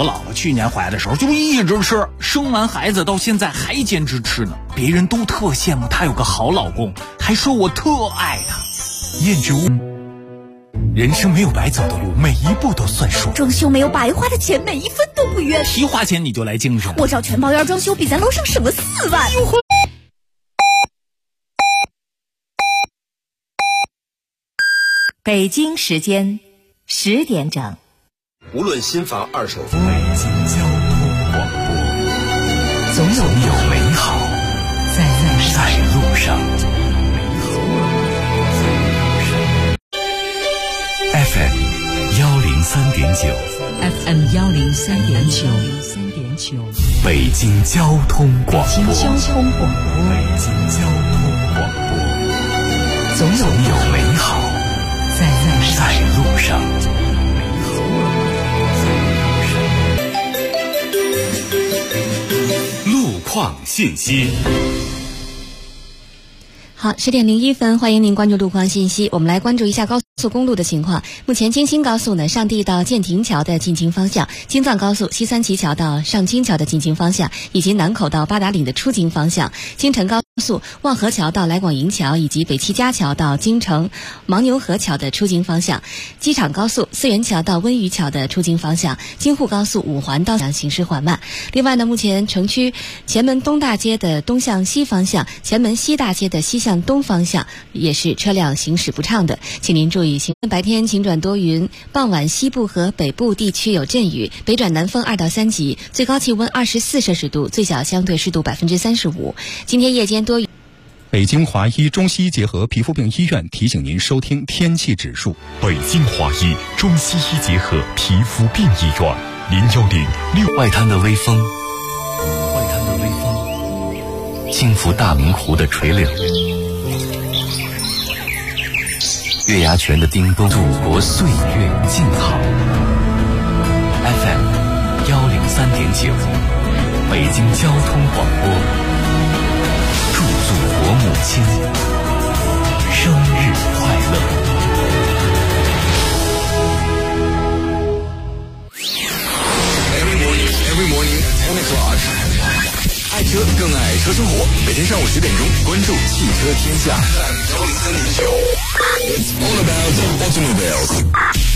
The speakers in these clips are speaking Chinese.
我姥姥去年怀的时候就一直吃，生完孩子到现在还坚持吃呢。别人都特羡慕她有个好老公，还说我特爱她。燕之屋，人生没有白走的路，每一步都算数。 装修没有白花的钱，每一分都不冤。 提花钱你就来精神， 我找全包院装修比咱楼上省了4万。北京时间10点整。 无论新房二手房， 北京交通广播，总有美好在路上。FM 103.9 FM 103.9 北京交通广播， 北京交通广播， 北京交通广播，总有美好在路上。路况信息。 好，10点01分，欢迎您关注路况信息。我们来关注一下高速公路的情况。目前京新高速呢，上地到建亭桥的进京方向，京藏高速西三旗桥到上京桥的进京方向，以及南口到八达岭的出京方向，京承高速望河桥到来广营桥，以及北七家桥到京承牦牛河桥的出京方向，机场高速四元桥到温榆桥的出京方向，京沪高速五环道行驶缓慢。另外呢，目前城区前门东大街的东向西方向，前门西大街的西向东方向也是车辆行驶不畅的，请您注意。白天晴转多云，傍晚西部和北部地区有阵雨，北转南风2到3级，最高气温24摄氏度，最小相对湿度35%。今天夜间多云。 北京华医中西医结合皮肤病医院提醒您收听天气指数。 北京华医中西医结合皮肤病医院，0106。外滩的微风，轻拂大明湖的垂柳，月牙泉的叮咚，祖国岁月静好。FM 103.9，北京交通广播，祝祖国母亲生日快乐。 Every morning, 10 o'clock。爱车更爱车生活，每天上午10点钟，关注汽车天下。It's all about automobiles。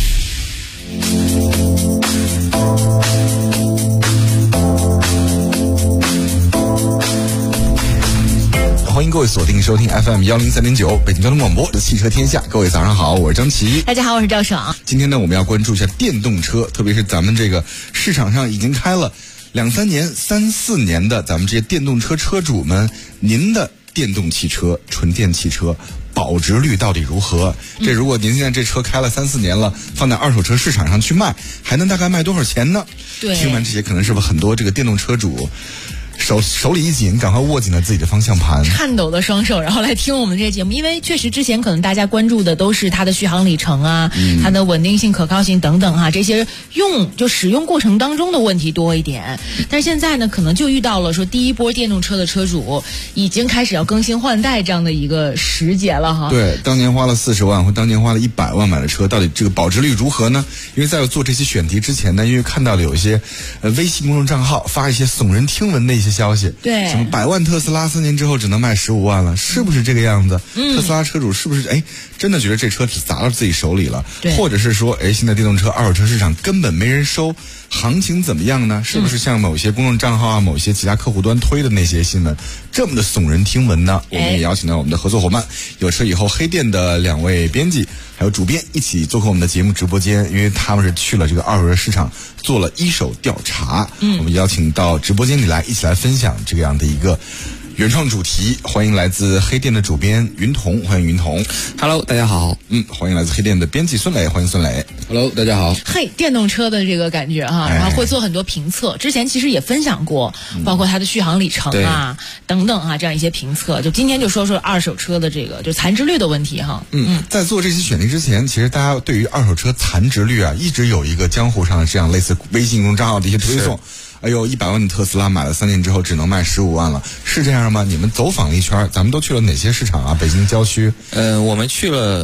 欢迎各位锁定收听 FM 103.9北京交通广播的汽车天下。各位早上好，我是张琪。 大家好，我是赵爽。 今天呢，我们要关注一下电动车，特别是咱们这个市场上已经开了2-3年、3-4年的咱们这些电动车车主们，您的电动汽车、纯电汽车保值率到底如何？这如果您现在这车开了3-4年了，放在二手车市场上去卖，还能大概卖多少钱呢？ 对， 听完这些，可能是不是很多这个电动车主手里一紧，赶快握紧了自己的方向盘， 颤抖的双手，然后来听我们这些节目。因为确实之前可能大家关注的都是它的续航里程啊，它的稳定性、可靠性等等这些使用过程当中的问题多一点。但是现在呢，可能就遇到了说第一波电动车的车主已经开始要更新换代这样的一个时节了哈。 对，当年花了40万或当年花了100万买的车，到底这个保值率如何呢？因为在做这些选题之前呢，因为看到了有一些微信公众账号发一些耸人听闻的一些消息， 对， 什么100万特斯拉3年之后只能卖15万了，是不是这个样子？特斯拉车主是不是真的觉得这车只砸到自己手里了？或者是说现在电动车二手车市场根本没人收，行情怎么样呢？是不是像某些公众账号啊、某些其他客户端推的那些新闻这么的耸人听闻呢？我们也邀请到我们的合作伙伴有车以后黑店的2位编辑还有主编一起做客我们的节目直播间，因为他们是去了这个二手车市场做了一手调查，我们邀请到直播间里来一起来分享这样的一个原创主题。欢迎来自黑店的主编云彤，欢迎云彤。 Hello， 大家好。 欢迎来自黑店的编辑孙磊，欢迎孙磊。 Hello， 大家好。 嘿，电动车的这个感觉然后会做很多评测，之前其实也分享过，包括它的续航里程等等这样一些评测。就今天就说说二手车的这个就残值率的问题哈。 在做这期选题之前，其实大家对于二手车残值率一直有一个江湖上的这样类似微信公众账号的一些推送。100万的特斯拉买了3年之后只能卖15万了，是这样吗？你们走访了一圈，咱们都去了哪些市场啊？北京郊区？ 我们去了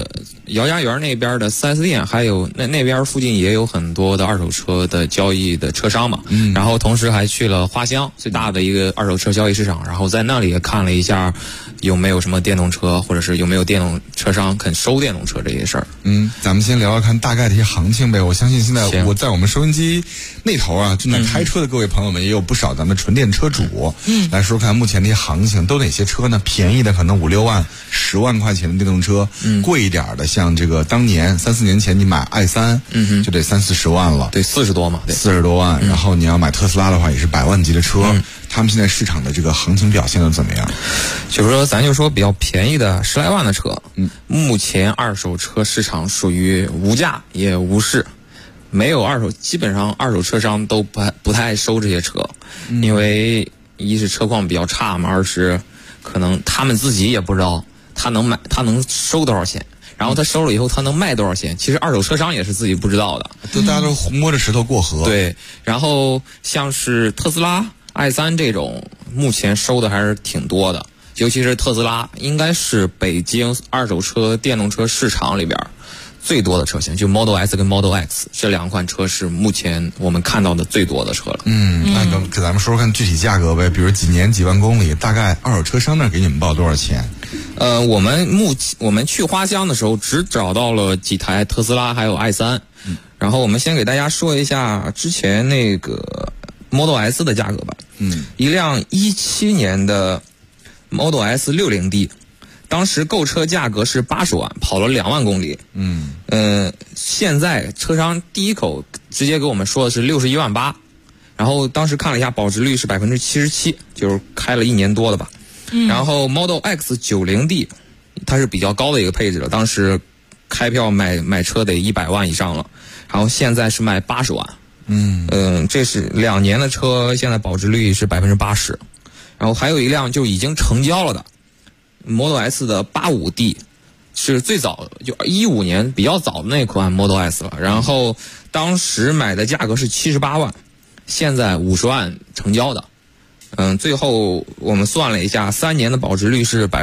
姚家园那边的 4S 店，还有那边附近也有很多的二手车的交易的车商嘛。然后同时还去了花乡最大的一个二手车交易市场，然后在那里也看了一下有没有什么电动车，或者是有没有电动车商肯收电动车这些事儿。 咱们先聊聊看大概的一些行情呗。我相信现在我在我们收音机那头啊，正在开车的各位朋友们也有不少咱们纯电车主。来说看目前的一些行情都哪些车呢？便宜的可能5、6万、10万块钱的电动车，贵一点的像这个当年3、4年前你买 i3，就得30、40万了。 对，40多嘛，对 ，40多万。然后你要买特斯拉的话，也是100万级的车。他们现在市场的这个行情表现的怎么样？ 就是说，咱就说比较便宜的10来万的车，目前二手车市场属于无价也无市，没有二手，基本上二手车商都不太爱收这些车，因为一是车况比较差嘛，二是可能他们自己也不知道他能收多少钱。然后他收了以后，他能卖多少钱？其实二手车商也是自己不知道的， 大家都摸着石头过河。 对，然后像是特斯拉、i3这种，目前收的还是挺多的，尤其是特斯拉，应该是北京二手车电动车市场里边最多的车型，就 Model S 跟 Model X 这2款车是目前我们看到的最多的车了。 那给咱们说说看具体价格呗，比如几年几万公里，大概二手车商那给你们报多少钱？ 我们去花乡的时候只找到了几台特斯拉还有 i3，然后我们先给大家说一下之前那个 Model S 的价格吧。一辆17年的 Model S 60D，当时购车价格是80万，跑了2万公里。现在车商第一口直接给我们说的是61万8，然后当时看了一下，保值率是77%，就是开了1年多了吧。然后 Model X 90D， 它是比较高的一个配置了，当时开票买车得100万以上了，然后现在是卖80万。这是2年的车，现在保值率是80%。然后还有一辆就已经成交了的 Model S 的85D， 是最早就15年比较早的那款 Model S 了，然后当时买的价格是78万，现在50万成交的。最后我们算了一下，3年的保值率是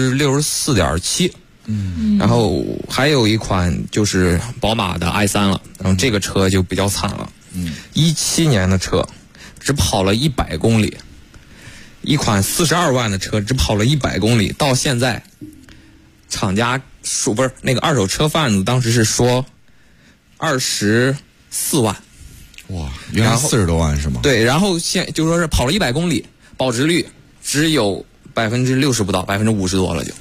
64.7%。然后还有一款就是宝马的 i3 了，然后这个车就比较惨了。17年的车只跑了100公里，一款42万的车只跑了100公里，到现在厂家说不是那个二手车贩子当时是说24万。 哇，原来40多万是吗？ 对，然后就说是跑了100公里，保值率只有60%不到，50%多了就。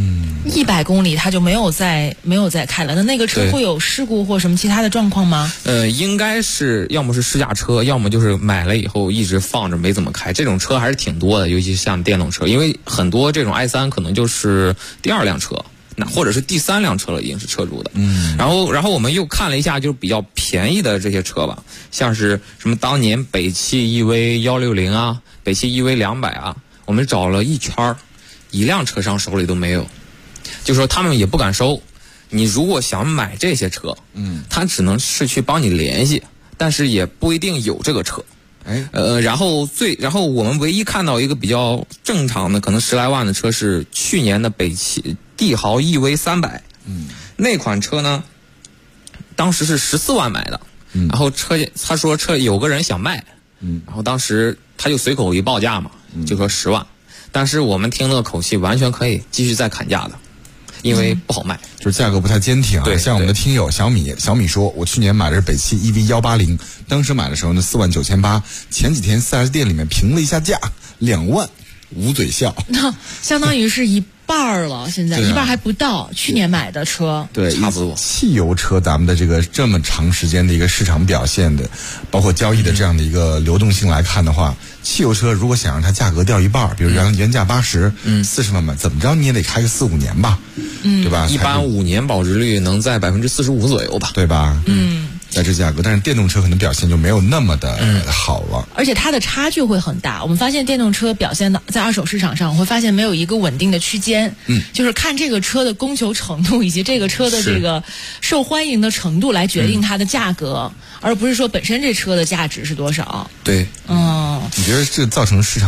100公里他就没有再开了，那个车会有事故或什么其他的状况吗？ 应该是要么是试驾车，要么就是买了以后一直放着没怎么开，这种车还是挺多的，尤其像电动车，因为很多这种 i3 可能就是第2辆车。那或者是第3辆车了，已经是车主的。然后我们又看了一下，就是比较便宜的这些车吧，像是什么当年北汽 EV 160啊，北汽 EV 200啊，我们找了一圈，一辆车商手里都没有，就说他们也不敢收。你如果想买这些车，他只能是去帮你联系，但是也不一定有这个车。然后我们唯一看到一个比较正常的，可能10来万的车是去年的北汽帝豪 EV 300，那款车呢，当时是14万买的，然后他说车有个人想卖，然后当时他就随口一报价嘛，就说10万，但是我们听那个口气完全可以继续再砍价的。因为不好卖， 就是价格不太坚挺啊。 对， 像我们的听友小米说，我去年买的是北汽 EV 180，当时买的时候呢49800，前几天 4S 店里面评了一下价，2万，捂嘴笑。 那相当于是一半了，现在一半还不到，去年买的车。 对， 差不多。 汽油车咱们的这个这么长时间的一个市场表现的，包括交易的这样的一个流动性来看的话，汽油车如果想让它价格掉一半，比如原价80，40万买，怎么着你也得开个4、5年吧，对吧？ 一般5年保值率能在45%左右吧， 对吧？在这价格，但是电动车可能表现就没有那么的好了， 而且它的差距会很大。我们发现电动车表现的在二手市场上，我会发现没有一个稳定的区间，就是看这个车的供求程度以及这个车的这个受欢迎的程度来决定它的价格，而不是说本身这车的价值是多少。 对， 你觉得这造成市场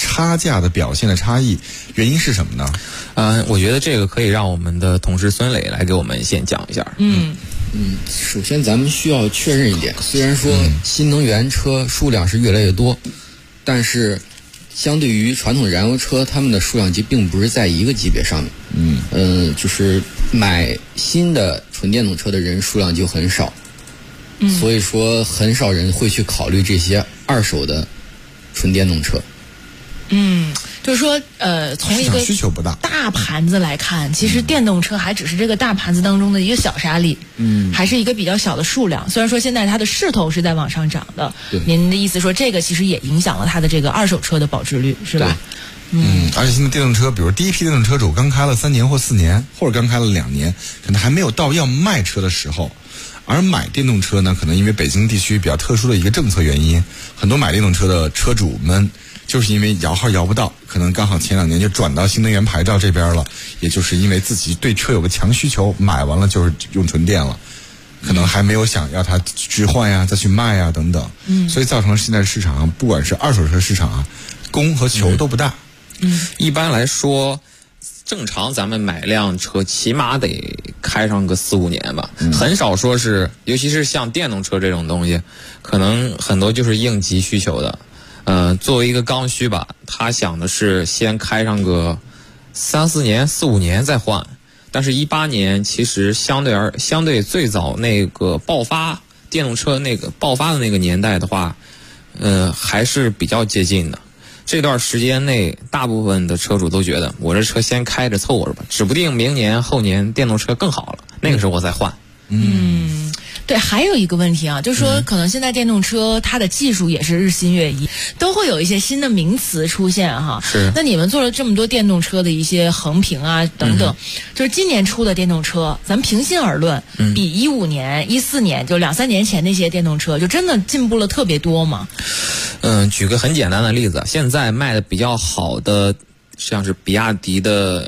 差价的表现的差异，原因是什么呢？ 我觉得这个可以让我们的同事孙磊来给我们先讲一下。 首先咱们需要确认一点，虽然说新能源车数量是越来越多，但是相对于传统燃油车，它们的数量级并不是在一个级别上面。就是买新的纯电动车的人数量就很少，所以说很少人会去考虑这些二手的纯电动车。 就是说，从一个需求不大大盘子来看，其实电动车还只是这个大盘子当中的一个小沙粒，还是一个比较小的数量。虽然说现在它的势头是在往上涨的，您的意思说这个其实也影响了它的这个二手车的保值率，是吧？ 而且现在电动车，比如第一批电动车主刚开了3年或4年，或者刚开了2年，可能还没有到要卖车的时候。而买电动车呢，可能因为北京地区比较特殊的一个政策原因，很多买电动车的车主们就是因为摇号摇不到，可能刚好前2年就转到新能源牌照这边了，也就是因为自己对车有个强需求，买完了就是用纯电了，可能还没有想要它置换呀、再去卖呀等等，所以造成现在市场上不管是二手车市场啊，供和求都不大。 一般来说，正常咱们买辆车起码得开上个4-5年吧，很少说是，尤其是像电动车这种东西，可能很多就是应急需求的。作为一个刚需吧，他想的是先开上个3-4年、4-5年再换。但是18年其实相对最早那个爆发电动车那个爆发的那个年代的话，还是比较接近的。这段时间内，大部分的车主都觉得我这车先开着凑合着吧，指不定明年后年电动车更好了，那个时候我再换。 对，还有一个问题啊，就是说可能现在电动车它的技术也是日新月异，都会有一些新的名词出现哈。 是。 那你们做了这么多电动车的一些横评啊等等，就是今年出的电动车，咱们平心而论，比15年、14年就2-3年前那些电动车，就真的进步了特别多吗？ 举个很简单的例子，现在卖的比较好的，像是比亚迪的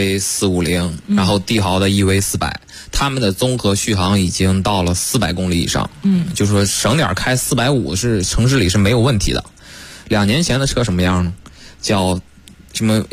EV450，然后帝豪的 EV400，他们的综合续航已经到了400公里以上。就说省点开450是城市里是没有问题的。2年前的车什么样呢？叫什么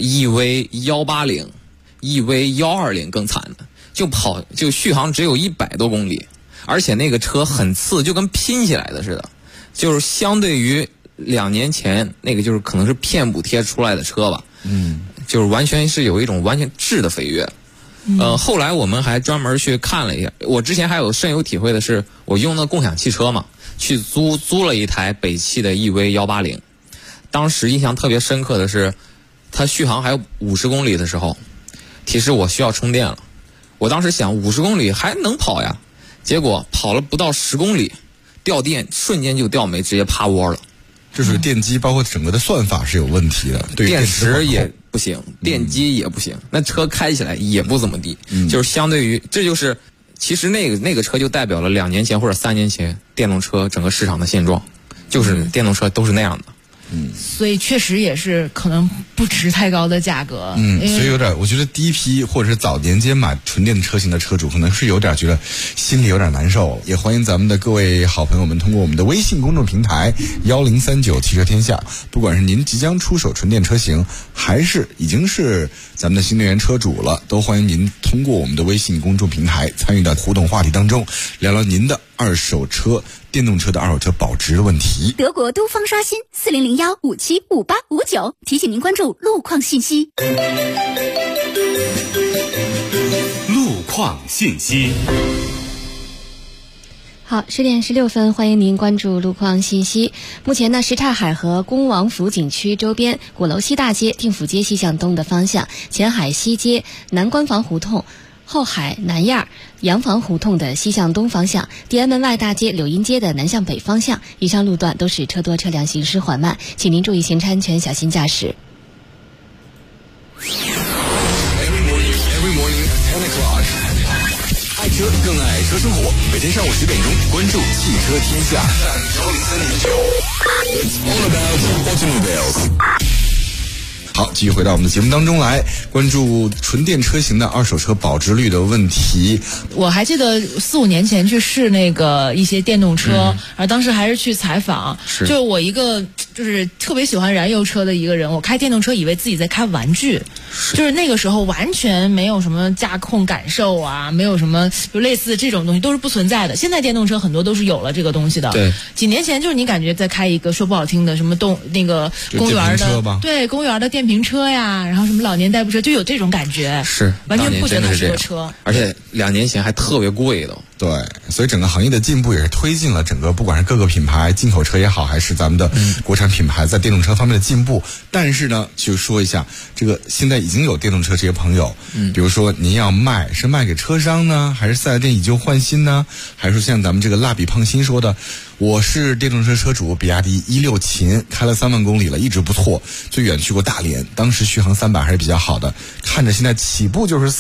EV180、EV120更惨的，就续航只有100多公里，而且那个车很次，就跟拼起来的似的，就是相对于2年前那个就是可能是骗补贴出来的车吧，就是完全是有一种完全质的飞跃。后来我们还专门去看了一下，我之前还有深有体会的是，我用的共享汽车嘛，去租了一台北汽的 EV180，当时印象特别深刻的是，它续航还有50公里的时候，提示我需要充电了。我当时想50公里还能跑呀，结果跑了不到10公里，掉电瞬间就掉没，直接趴窝了。 就是电机包括整个的算法是有问题的，对电池也不行，电机也不行，那车开起来也不怎么地，就是相对于这就是其实那个车就代表了2年前或者3年前电动车整个市场的现状，就是电动车都是那样的。 所以确实也是可能不值太高的价格。 所以有点，我觉得第一批或者是早年间买纯电车型的车主，可能是有点觉得心里有点难受了。也欢迎咱们的各位好朋友们通过我们的微信公众平台1039汽车天下，不管是您即将出手纯电车型，还是已经是咱们的新能源车主了，都欢迎您通过我们的微信公众平台参与到互动话题当中，聊聊您的二手车、电动车的二手车保值的问题。 德国东方刷新4001575859，提醒您关注路况信息。 路况信息。 好，10点16分，欢迎您关注路况信息。目前呢，什刹海河恭王府景区周边鼓楼西大街、定府街西向东的方向，前海西街、南关房胡同、后海南亚洋房胡同的西向东方向，地安门外大街、柳荫街的南向北方向，以上路段都是车多车辆行驶缓慢，请您注意行车安全，小心驾驶。 爱车更爱车生活，每天上午10点钟，关注汽车天下。 好，继续回到我们的节目当中来，关注纯电车型的二手车保值率的问题。 我还记得4-5年前去试那个一些电动车，而当时还是去采访，就我一个就就是特别喜欢燃油车的一个人，我开电动车以为自己在开玩具，就是那个时候完全没有什么驾控感受啊，没有什么就类似这种东西都是不存在的。现在电动车很多都是有了这个东西的。 对， 几年前就是你感觉在开一个说不好听的什么那个公园的，对，公园的电瓶车呀，然后什么老年代步车，就有这种感觉， 是完全不觉得它是个车， 而且2年前还特别贵的。 对，所以整个行业的进步也是推进了整个不管是各个品牌进口车也好，还是咱们的国产品牌在电动车方面的进步。但是呢，就说一下这个现在已经有电动车这些朋友，比如说您要卖是卖给车商呢，还是4S店以旧换新呢，还是说像咱们这个蜡笔胖新说的，我是电动车车主，比亚迪16秦开了3万公里了，一直不错，最远去过大连，当时续航300还是比较好的，看着现在起步就是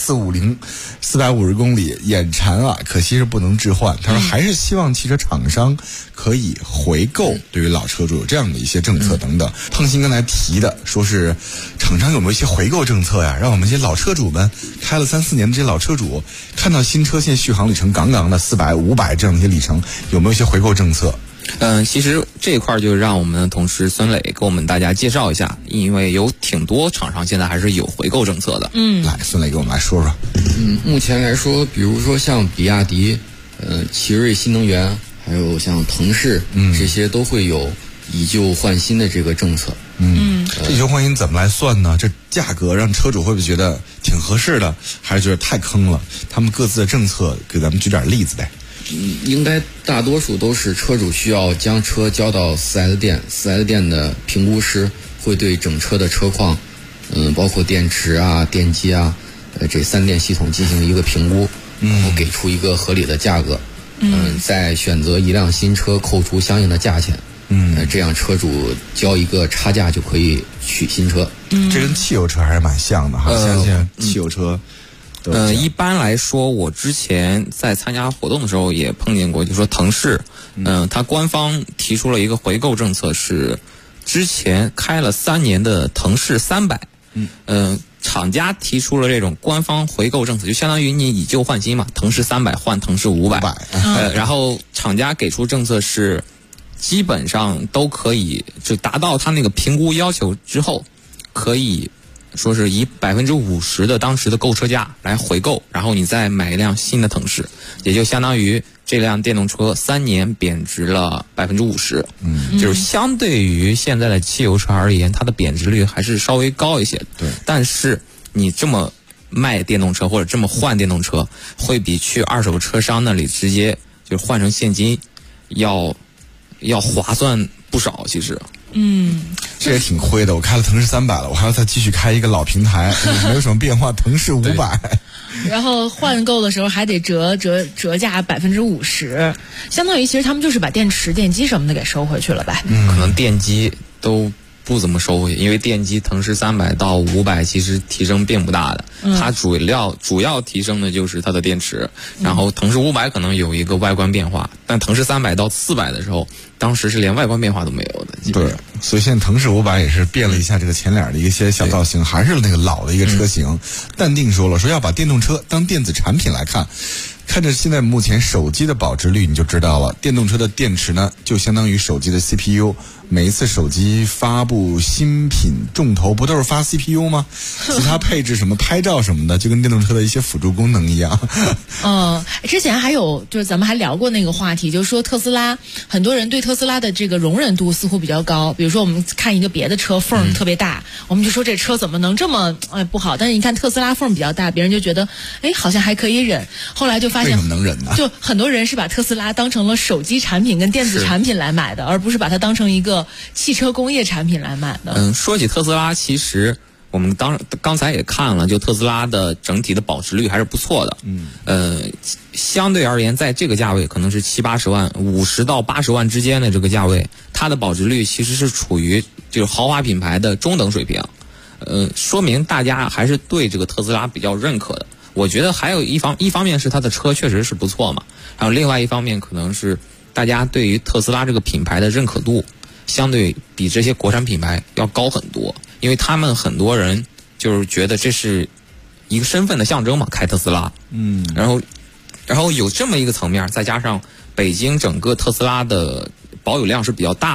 450公里，眼馋啊，可惜是不能置换。他说还是希望汽车厂商可以回购，对于老车主有这样的一些政策等等。胖新刚才提的说是厂商有没有一些回购政策呀，让我们这些老车主们开了3-4年的这些老车主看到新车现在续航里程杠杠的400、500这样的一些里程，有没有一些回购政策？ 其实这一块就让我们的同事孙磊给我们大家介绍一下，因为有挺多厂商现在还是有回购政策的。 来，孙磊给我们来说说。 目前来说，比如说像比亚迪、奇瑞新能源，还有像腾势，这些都会有以旧换新的这个政策。 这以旧换新怎么来算呢？这价格让车主会不会觉得挺合适的，还是觉得太坑了？他们各自的政策给咱们举点例子呗。 应该大多数都是车主需要将车交到4S店，4S店的评估师会对整车的车况，包括电池啊、电机啊，这3电系统进行一个评估，然后给出一个合理的价格，再选择一辆新车扣除相应的价钱，这样车主交一个差价就可以取新车。 这跟汽油车还是蛮像的哈，像现在汽油车。 一般来说，我之前在参加活动的时候也碰见过，就说腾势，它官方提出了一个回购政策，是之前开了3年的腾势300，厂家提出了这种官方回购政策，就相当于你以旧换新嘛，腾势300换腾势500，然后厂家给出政策是基本上都可以就达到他那个评估要求之后，可以说是以50%的当时的购车价来回购，然后你再买一辆新的腾势，也就相当于这辆电动车3年贬值了50%。就是相对于现在的汽油车而言，它的贬值率还是稍微高一些的。 对， 但是你这么卖电动车或者这么换电动车，会比去二手车商那里直接就换成现金要划算不少，其实。 这也挺亏的。我开了腾势300了，我还要再继续开一个老平台，没有什么变化，腾势500。 然后换购的时候还得折价50%，相当于其实他们就是把电池、电机什么的给收回去了呗。 可能电机都不怎么收回去，因为电机腾势300到500其实提升并不大的，它主要提升的就是它的电池，然后腾势500可能有一个外观变化，但腾势300到400的时候，当时是连外观变化都没有的。 对，所以现在腾势500也是变了一下这个前脸的一些小造型，还是那个老的一个车型。淡定说了，说要把电动车当电子产品来看。看着现在目前手机的保值率，你就知道了。电动车的电池呢，就相当于手机的 CPU。每一次手机发布新品，重头不都是发 CPU 吗？其他配置什么拍照什么的，就跟电动车的一些辅助功能一样。 之前还有就是咱们还聊过那个话题，就是说特斯拉，很多人对特斯拉的这个容忍度似乎比较高。比如说我们看一个别的车缝特别大，我们就说这车怎么能这么不好？但是你看特斯拉缝比较大，别人就觉得好像还可以忍。后来就发现为什么能忍呢？ 就很多人是把特斯拉当成了手机产品跟电子产品来买的，而不是把它当成一个汽车工业产品来买的。 说起特斯拉，其实我们刚才也看了，就特斯拉的整体的保值率还是不错的。相对而言，在这个价位可能是70-80万，50到80万之间的这个价位，它的保值率其实是处于就是豪华品牌的中等水平。说明大家还是对这个特斯拉比较认可的。我觉得还有一方面是它的车确实是不错嘛，然后另外一方面可能是大家对于特斯拉这个品牌的认可度相对比这些国产品牌要高很多，因为他们很多人就是觉得这是一个身份的象征嘛，开特斯拉。然后有这么一个层面，再加上北京整个特斯拉的保有量是比较大的，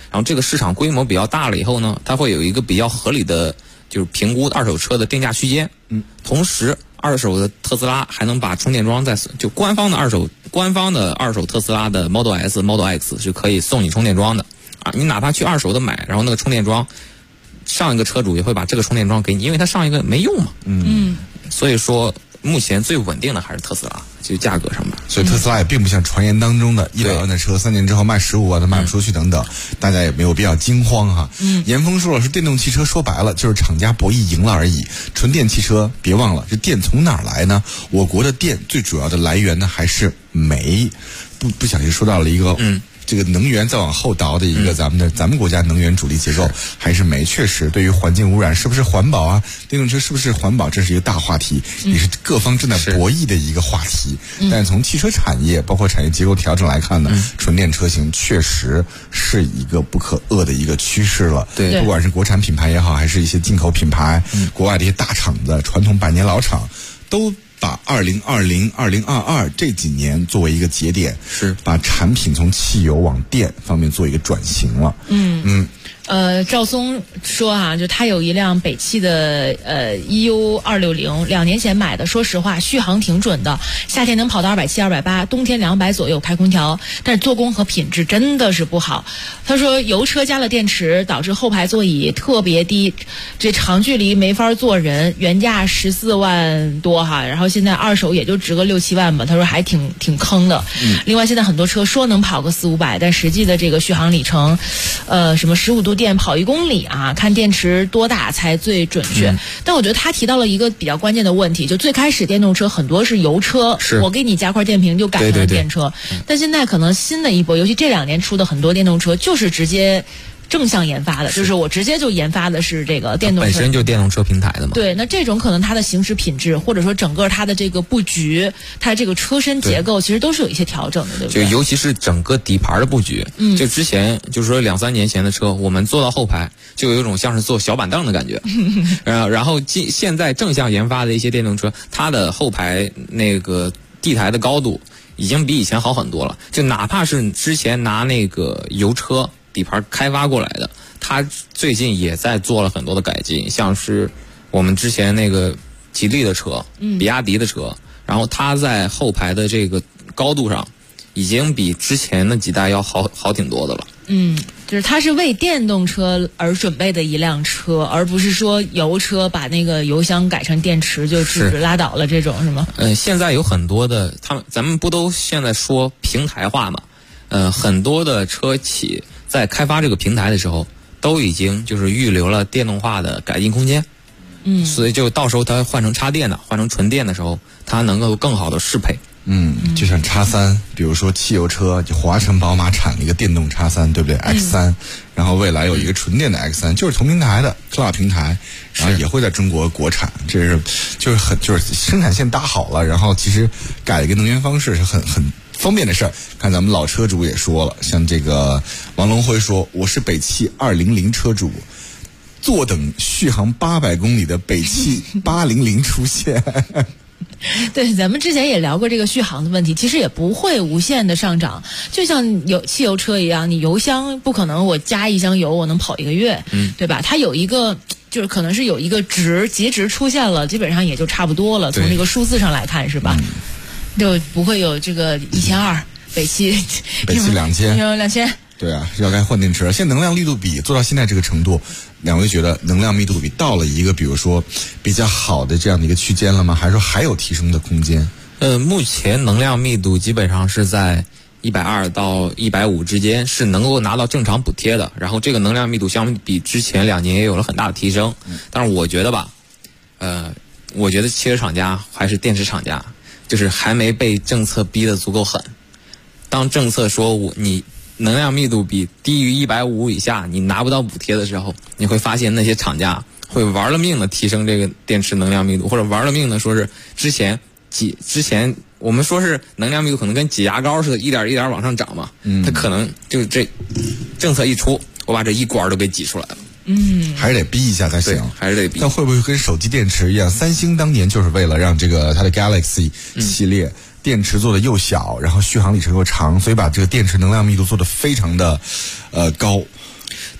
然后这个市场规模比较大了以后呢，它会有一个比较合理的就是评估二手车的定价区间。同时二手的特斯拉还能把充电桩就官方的二手特斯拉的 Model S、Model X 是可以送你充电桩的啊。你哪怕去二手的买，然后那个充电桩，上一个车主也会把这个充电桩给你，因为它上一个没用嘛。所以说目前最稳定的还是特斯拉，就价格上面。 所以特斯拉也并不像传言当中的100万的车3年之后卖15万都卖不出去等等，大家也没有必要惊慌哈。严峰说了，是电动汽车说白了就是厂家博弈赢了而已。纯电汽车别忘了，这电从哪儿来呢？我国的电最主要的来源呢还是煤。不小心说到了一个这个能源再往后倒的一个咱们国家能源主力结构还是煤。确实对于环境污染是不是环保啊，电动车是不是环保，这是一个大话题，也是各方正在博弈的一个话题。但是从汽车产业包括产业结构调整来看呢，纯电车型确实是一个不可遏的一个趋势了。 对， 不管是国产品牌也好，还是一些进口品牌，国外的一些大厂子，传统百年老厂都把2020、2022这几年作为一个节点，是把产品从汽油往电方面做一个转型了。 赵松说啊，就他有一辆北汽的EU260，2年前买的，说实话续航挺准的，夏天能跑到270、280，冬天200左右开空调，但是做工和品质真的是不好。他说油车加了电池导致后排座椅特别低，这长距离没法坐人，原价14万多哈，然后现在二手也就值个6、7万吧。他说还挺坑的。另外现在很多车说能跑个400、500，但实际的这个续航里程，什么15度电跑1公里啊，看电池多大才最准确。但我觉得他提到了一个比较关键的问题，就最开始电动车很多是油车，我给你加块电瓶就改成了电车。但现在可能新的一波，尤其这2年出的很多电动车就是直接正向研发的，就是我直接就研发的是这个电动车， 本身就电动车平台的嘛。 对，那这种可能它的行驶品质，或者说整个它的这个布局，它的这个车身结构，其实都是有一些调整的，对不对？ 就尤其是整个底盘的布局，就之前就是说2、3年前的车，我们坐到后排就有一种像是坐小板凳的感觉，然后现在正向研发的一些电动车，它的后排那个地台的高度已经比以前好很多了，就哪怕是之前拿那个油车底盘开发过来的，它最近也在做了很多的改进，像是我们之前那个吉利的车，比亚迪的车，然后它在后排的这个高度上已经比之前的几代要好挺多的了。 就是它是为电动车而准备的一辆车，而不是说油车把那个油箱改成电池就制止拉倒了这种，是吗？ 现在有很多的，咱们不都现在说平台化嘛？很多的车企在开发这个平台的时候，都已经就是预留了电动化的改进空间。所以就到时候它换成插电的、换成纯电的时候，它能够更好的适配。 就像X3，比如说汽油车，就华晨宝马产了一个电动X3，对不对？X3，然后未来有一个纯电的X3，就是同平台的 Cloud 平台，然后也会在中国国产，这是就是生产线搭好了，然后其实改了一个能源方式是很方便的事儿。看咱们老车主也说了，像这个王龙辉说，我是北汽200车主，坐等续航800公里的北汽800出现。 对，咱们之前也聊过这个续航的问题，其实也不会无限的上涨，就像汽油车一样，你油箱不可能我加一箱油我能跑1个月，对吧？它有一个就是可能是有一个极值出现了，基本上也就差不多了，从这个数字上来看是吧？就不会有这个1200，北汽2000。 对啊，要该换电池。现在能量密度比做到现在这个程度，两位觉得能量密度比到了一个比如说比较好的这样的一个区间了吗？还是说还有提升的空间？ 目前能量密度基本上是在120到150之间，是能够拿到正常补贴的。然后这个能量密度相比之前2年也有了很大的提升。但是我觉得吧，我觉得汽车厂家还是电池厂家，就是还没被政策逼得足够狠。当政策说你能量密度比低于150以下你拿不到补贴的时候，你会发现那些厂家会玩了命的提升这个电池能量密度，或者玩了命的说是之前我们说是能量密度可能跟挤牙膏似的，一点一点往上涨嘛，它可能就这政策一出，我把这一管都给挤出来了。 还是得逼一下才行， 还是得逼。 但会不会跟手机电池一样？三星当年就是为了让这个它的 Galaxy 系列电池做的又小，然后续航里程又长，所以把这个电池能量密度做得非常的高。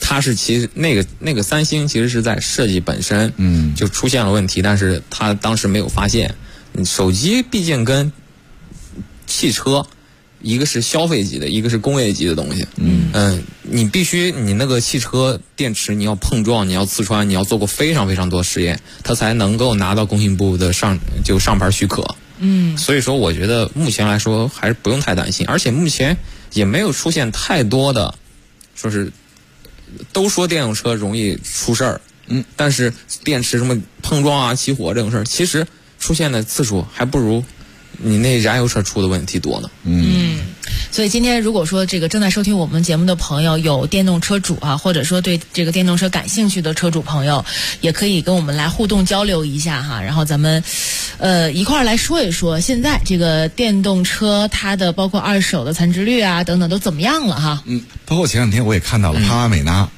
它是其实那个三星其实是在设计本身就出现了问题，但是它当时没有发现。手机毕竟跟汽车，一个是消费级的，一个是工业级的东西。你必须你那个汽车电池你要碰撞，你要刺穿，你要做过非常非常多实验，它才能够拿到工信部的上牌许可。所以说我觉得目前来说还是不用太担心，而且目前也没有出现太多的说是都说电动车容易出事儿，但是电池什么碰撞啊、起火这种事儿，其实出现的次数还不如你那燃油车出的问题多呢。 所以今天如果说这个正在收听我们节目的朋友有电动车主啊，或者说对这个电动车感兴趣的车主朋友，也可以跟我们来互动交流一下哈，然后咱们一块儿来说一说现在这个电动车它的包括二手的残值率啊等等都怎么样了哈。 包括前两天我也看到了帕拉梅拉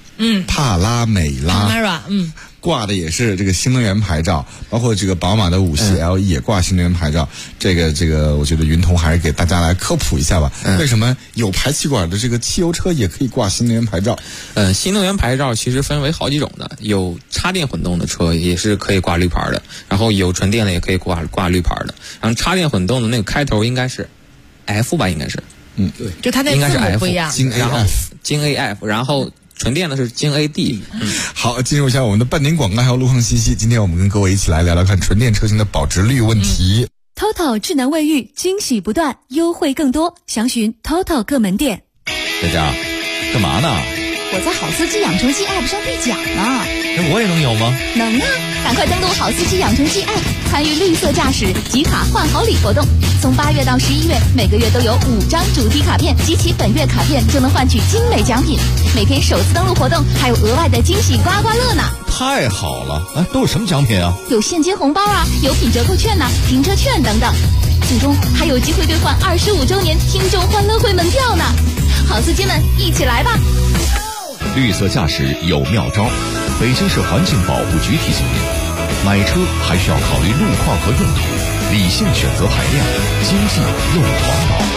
挂的也是这个新能源牌照，包括这个宝马的5系 L 也挂新能源牌照。这个我觉得云彤还是给大家来科普一下吧。为什么有排气管的这个汽油车也可以挂新能源牌照？ 新能源牌照其实分为好几种的，有插电混动的车也是可以挂绿牌的，然后有纯电的也可以挂绿牌的。然后插电混动的那个开头应该是 F 吧，应该是。 对，就它那应该是 F 不一样。 京 AF，然后纯电的是京 AD。 好，进入一下我们的半点广告还有路况信息。今天我们跟各位一起来聊聊看纯电车型的保值率问题。 TOTO 智能卫浴惊喜不断，优惠更多，详询 TOTO 各门店。 佳佳，干嘛呢？ 我在好司机养成记 App 上兑奖呢。 我也能有吗？ 能啊！赶快登录好司机养成记 App， 参与绿色驾驶集卡换好礼活动。从8月到11月，每个月都有5张主题卡片，集齐本月卡片就能换取精美奖品。每天首次登录活动还有额外的惊喜刮刮乐呢！ 太好了！都有什么奖品啊？ 有现金红包啊，有品折扣券呐、停车券等等。最终还有机会兑换25周年听众欢乐会门票呢！好司机们，一起来吧！ 绿色驾驶有妙招，北京市环境保护局提醒您：买车还需要考虑路况和用途，理性选择排量，经济又环保。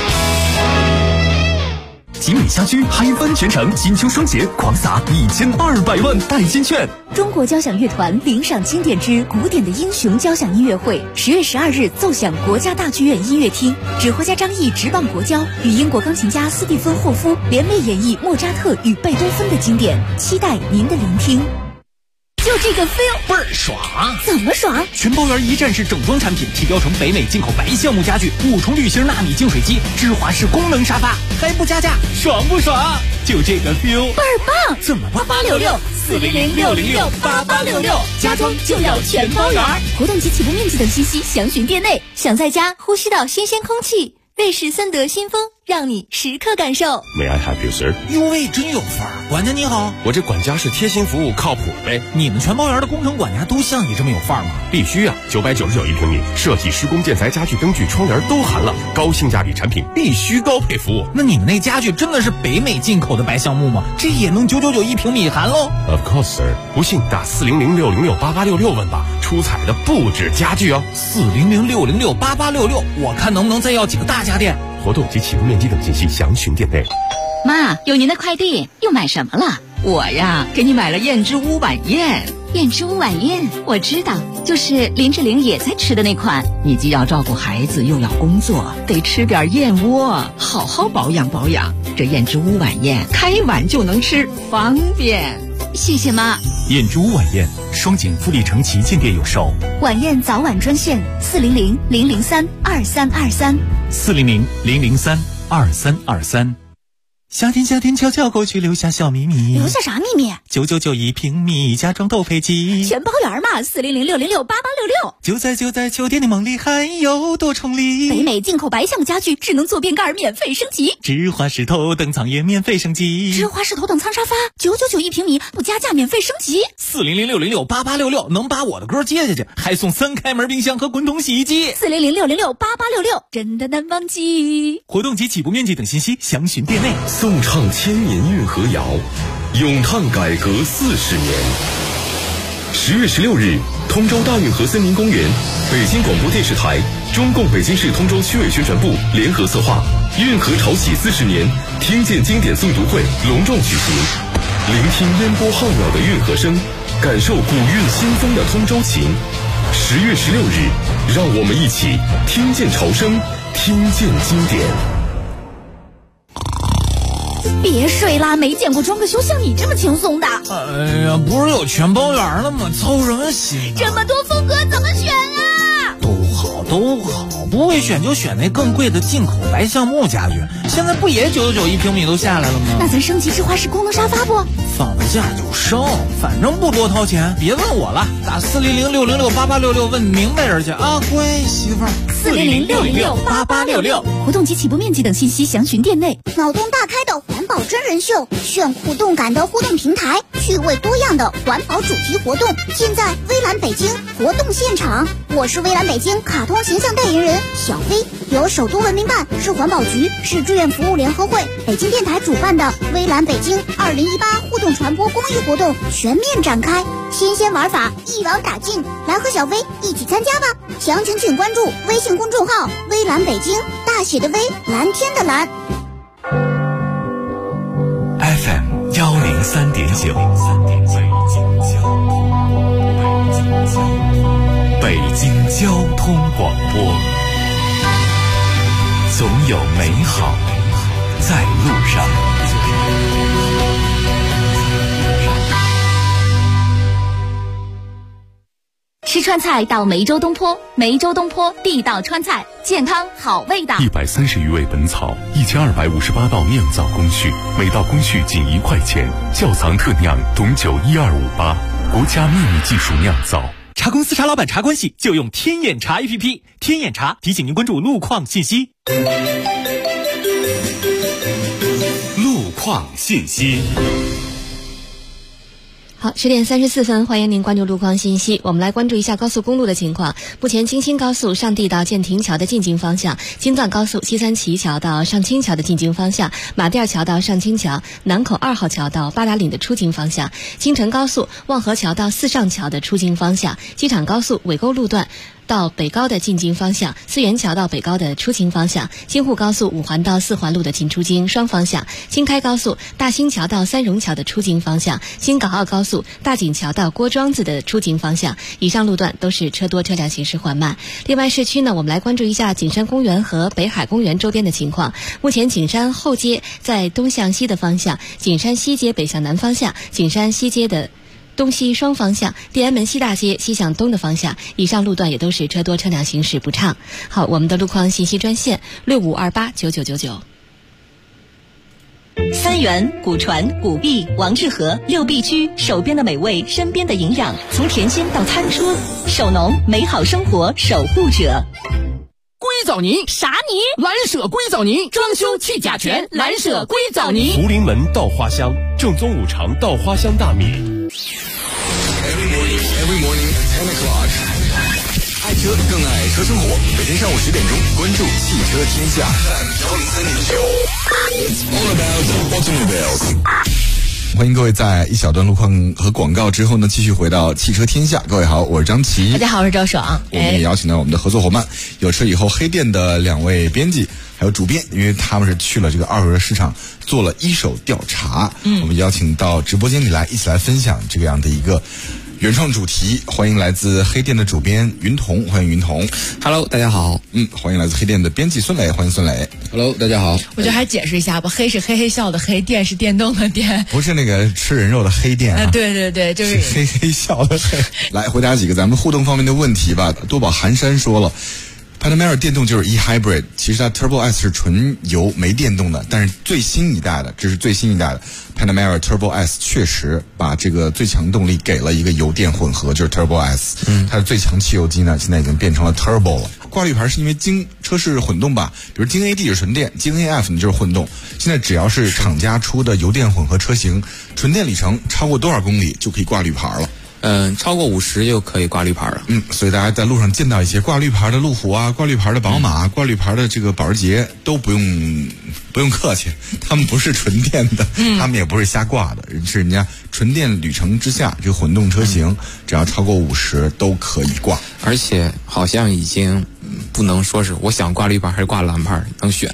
集美家居嗨翻全城，金秋双节狂撒1200万代金券。 中国交响乐团领赏经典之古典的英雄交响音乐会10月12日奏响国家大剧院音乐厅，指挥家张毅直棒国交，与英国钢琴家斯蒂芬霍夫联袂演绎莫扎特与贝多芬的经典，期待您的聆听。就这个 feel 倍儿爽！ 怎么爽？ 全包圆一站式整装产品，提标成北美进口白橡木家具，5重滤芯纳米净水机，芝华士功能沙发，还不加价，爽不爽？就这个 feel 倍儿棒！ 怎么办 ？400-606-8866，家装就要全包圆。活动及起步面积等信息详询店内。想在家呼吸到新鲜空气，瑞士森德新风让你时刻感受。 May I help you, sir？ 哟喂，真有范儿！管家你好， 我这管家是贴心服务，靠谱呗。 你们全包圆的工程管家都像你这么有范儿吗？ 必须啊！999一平米，设计、施工、建材、家具、灯具、窗帘都含了，高性价比产品，必须高配服务。 那你们那家具真的是北美进口的白橡木吗？这也能999一平米含喽 ？Of course, sir。不信打400-606-8866问吧，出彩的不止家具哦。 400-606-8866，我看能不能再要几个大家电。 活动及起步面积等信息详询店内。 妈，有您的快递，又买什么了？我呀，给你买了燕之屋晚宴。 燕之屋晚宴，我知道，就是林志玲也在吃的那款。 你既要照顾孩子，又要工作，得吃点燕窝，好好保养保养。这燕之屋晚宴，开碗就能吃，方便。 谢谢妈。 燕之屋晚宴，双井富力城旗舰店有售。 晚宴早晚专线400-003-2323。 400-003-2323。夏天悄悄过去，留下小秘密。 留下啥秘密 ？999一平米，家装都配齐， 全包圆嘛！400-606-8866。 就在秋天的梦里，还有多重礼。 北美进口白橡木家具，智能坐便盖免费升级， 芝华士头等舱也免费升级， 芝华士头等舱沙发999一平米，不加价免费升级。 400-606-8866能把我的歌接下去，还送3开门冰箱和滚筒洗衣机。 400-606-8866，真的难忘记。 活动及起步面积等信息详询店内。 颂唱千年运河谣，咏叹改革40年。10月16日，通州大运河森林公园，北京广播电视台、中共北京市通州区委宣传部联合策划，运河潮起40年，听见经典诵读会隆重举行。 聆听烟波浩渺的运河声，感受古韵新风的通州情。10月16日，让我们一起听见潮声，听见经典。 别睡啦，没见过装个修像你这么轻松的。 哎呀，不是有全包圆了吗？操什么心？ 这么多风格怎么选啊？ 都好，不会选就选那更贵的进口白橡木家具，现在不也999一平米都下来了吗？ 那咱升级智化式功能沙发不？ 放得下就升，反正不多掏钱，别问我了，打400-606-8866问明白人去啊，乖媳妇儿。 400-606-8866，活动及起步面积等信息详询店内。脑洞大开的环保真人秀，炫互动感的互动平台，趣味多样的环保主题活动，现在微蓝北京活动现场。我是微蓝北京卡通形象代言人小飞，由首都文明办、市环保局、市志愿服务联合会、北京电台主办的微蓝北京2018互动传播公益活动全面展开，新鲜玩法一网打尽，来和小飞一起参加吧！详情请关注微信公众号微蓝北京，大写的微，蓝天的蓝。 FM 103.9，北京交通广播，总有美好在路上。 吃川菜到梅州东坡，梅州东坡地道川菜，健康好味道。 130余味本草，1258道酿造工序，每道工序仅1块钱。窖藏特酿董酒12588，国家秘密技术酿造。 茶公司茶老板茶关系就用天眼茶 APP， 天眼茶提醒您关注路况信息。 路况信息。 好，10点34分，欢迎您关注路况信息。我们来关注一下高速公路的情况。目前京新高速上地到建亭桥的进京方向，京藏高速西三旗桥到上清桥的进京方向，马甸桥到上清桥，南口2号桥到八达岭的出京方向，京承高速望河桥到四上桥的出京方向，机场高速尾沟路段到北高的进京方向，四元桥到北高的出京方向，京沪高速五环到四环路的进出京双方向，京开高速大兴桥到三榕桥的出京方向，京港澳高速大井桥到郭庄子的出京方向，以上路段都是车多，车辆行驶缓慢。另外市区呢，我们来关注一下景山公园和北海公园周边的情况。目前景山后街在东向西的方向，景山西街北向南方向，景山西街的东西双方向，地安门西大街西向东的方向，以上路段也都是车多，车辆行驶不畅。好，我们的路况信息专线65289999。 三元、古传、古碧、王致和6必居，手边的美味，身边的营养，从甜心到餐桌，手农美好生活守护者。 硅藻泥啥泥？蓝舍硅藻泥，装修去甲醛，蓝舍硅藻泥。 福临门稻花香，正宗5常稻花香大米。 Every morning at 10 o'clock， 爱车更爱车生活。每天上午10点钟，关注汽车天下。It's all about automobiles。欢迎各位在一小段路况和广告之后呢，继续回到汽车天下。各位好，我是张琪。 大家好，我是赵爽。 我们也邀请到我们的合作伙伴，有车以后黑店的2位编辑，还有主编，因为他们是去了这个二手车市场做了一手调查。我们邀请到直播间里来，一起来分享这个样的一个原创主题。欢迎来自黑店的主编云彤，欢迎云彤。 Hello， 大家好。 欢迎来自黑店的编辑孙磊，欢迎孙磊。 Hello， 大家好。 我觉得还解释一下吧，黑是嘿嘿笑的黑，店是电动的电， 不是那个吃人肉的黑店啊。 对对对，就是嘿嘿笑的黑。来回答几个咱们互动方面的问题吧。多宝寒山说了。Panamera 电动就是 e-hybrid， 其实它 Turbo S 是纯油没电动的，但是最新一代的，这是最新一代的 Panamera Turbo S 确实把这个最强动力给了一个油电混合，就是 Turbo S。它的最强汽油机呢，现在已经变成了 Turbo 了。挂绿牌是因为京车是混动吧，比如京 AD 是纯电，京 AF 呢就是混动。现在只要是厂家出的油电混合车型，纯电里程超过多少公里就可以挂绿牌了。 超过50就可以挂绿牌了。 所以大家在路上见到一些挂绿牌的路虎啊，挂绿牌的宝马，挂绿牌的这个保时捷，都不用客气，他们不是纯电的，他们也不是瞎挂的，是人家纯电旅程之下，这个混动车型只要超过50都可以挂。 而且好像已经不能说是我想挂绿牌还是挂蓝牌能选了。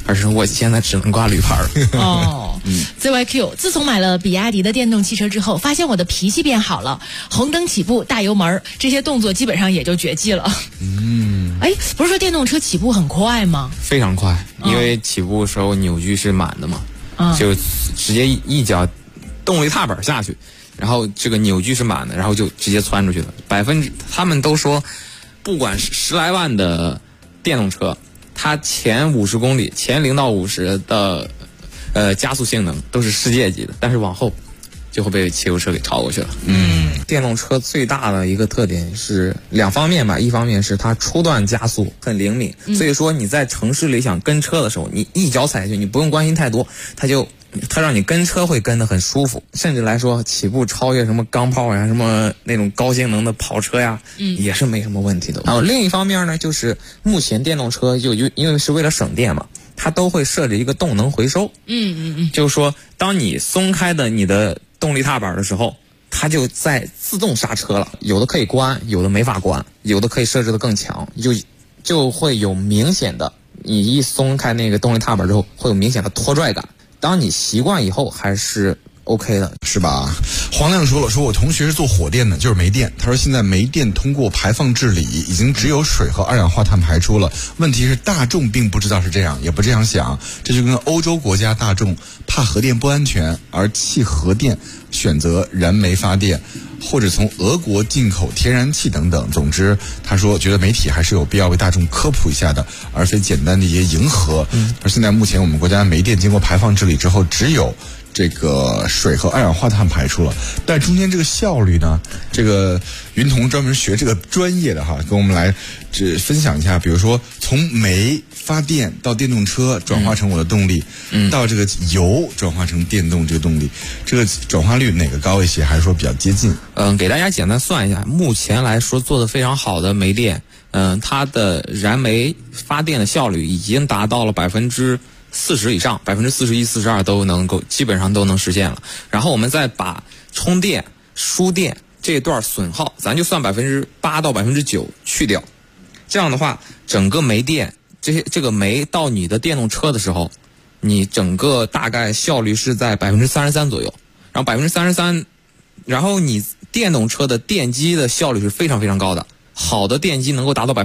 而是我现在只能挂绿牌了。 哦，ZYQ 自从买了比亚迪的电动汽车之后，发现我的脾气变好了，红灯起步、大油门这些动作基本上也就绝迹了。不是说电动车起步很快吗？ 非常快，因为起步时候扭矩是满的嘛，就直接一脚动力踏板下去，然后这个扭矩是满的，然后就直接窜出去了。他们都说，不管是10来万的电动车，它前50公里，前0到50的加速性能都是世界级的，但是往后就会被汽油车给超过去了。电动车最大的一个特点是2方面吧，一方面是它初段加速很灵敏，所以说你在城市里想跟车的时候，你一脚踩下去，你不用关心太多，它让你跟车会跟得很舒服，甚至来说起步超越什么钢炮呀，什么那种高性能的跑车呀，也是没什么问题的。然后另一方面呢，就是目前电动车就因为是为了省电嘛，它都会设置一个动能回收。就是说当你松开的你的动力踏板的时候，它就在自动刹车了，有的可以关，有的没法关，有的可以设置的更强，就会有明显的，你一松开那个动力踏板之后，会有明显的拖拽感。当你习惯以后，还是 OK 的， 是吧？黄亮说了，说我同学是做火电的，就是煤电。他说现在煤电通过排放治理，已经只有水和二氧化碳排出了。问题是大众并不知道是这样，也不这样想。这就跟欧洲国家大众怕核电不安全而弃核电，选择燃煤发电，或者从俄国进口天然气等等。总之，他说觉得媒体还是有必要为大众科普一下的，而非简单的一些迎合。而现在目前我们国家煤电经过排放治理之后，只有这个水和二氧化碳排出了，但中间这个效率呢，这个云彤专门学这个专业的哈，跟我们来分享一下。比如说从煤发电到电动车转化成我的动力，到这个油转化成电动这个动力，这个转化率哪个高一些，还是说比较接近？ 给大家简单算一下，目前来说做得非常好的煤电，它的燃煤发电的效率已经达到了40%以上，41%、42%都能够，基本上都能实现了。然后我们再把充电、输电这段损耗，咱就算8%到9%去掉，这样的话，整个煤电这个煤到你的电动车的时候，你整个大概效率是在33%左右，然后33%，然后你电动车的电机的效率是非常非常高的，好的电机能够达到